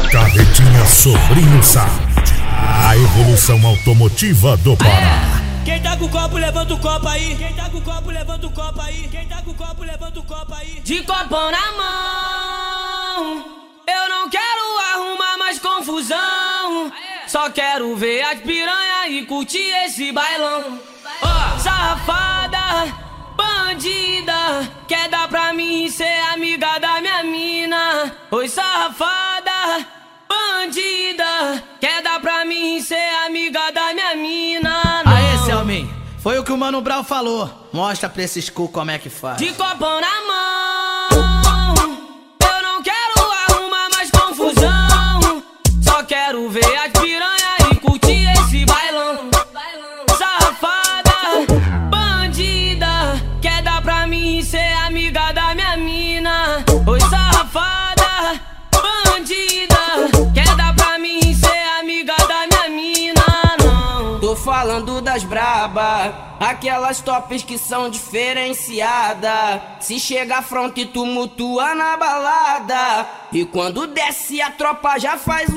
Carretinha Sobrinho Sound, a evolução automotiva do Pará. Quem tá com o copo, levanta o copo aí. Quem tá com o copo, levanta o copo aí. Quem tá com o copo, levanta o copo aí. De copão na mão, eu não quero arrumar mais confusão. Só quero ver as piranha e curtir esse bailão. Safada, bandida, quer dar pra mim ser amiga da minha mina. Oi, safada, bandida, quer dar pra mim ser amiga da minha mina. Não. Aê, Selmin, foi o que o Mano Brown falou. Mostra pra esses cu como é que faz. De copão na mão, eu não quero arrumar mais confusão. Só quero ver as piranha e curtir esse bailão. Safada, bandida, quer dar pra mim ser amiga da minha mina. Oi, safada, bandida, quer dar pra mim ser amiga da minha mina. Não. Tô falando das braba, aquelas tops que são diferenciadas. Se chega à fronte, tumultua na balada. E quando desce a tropa já faz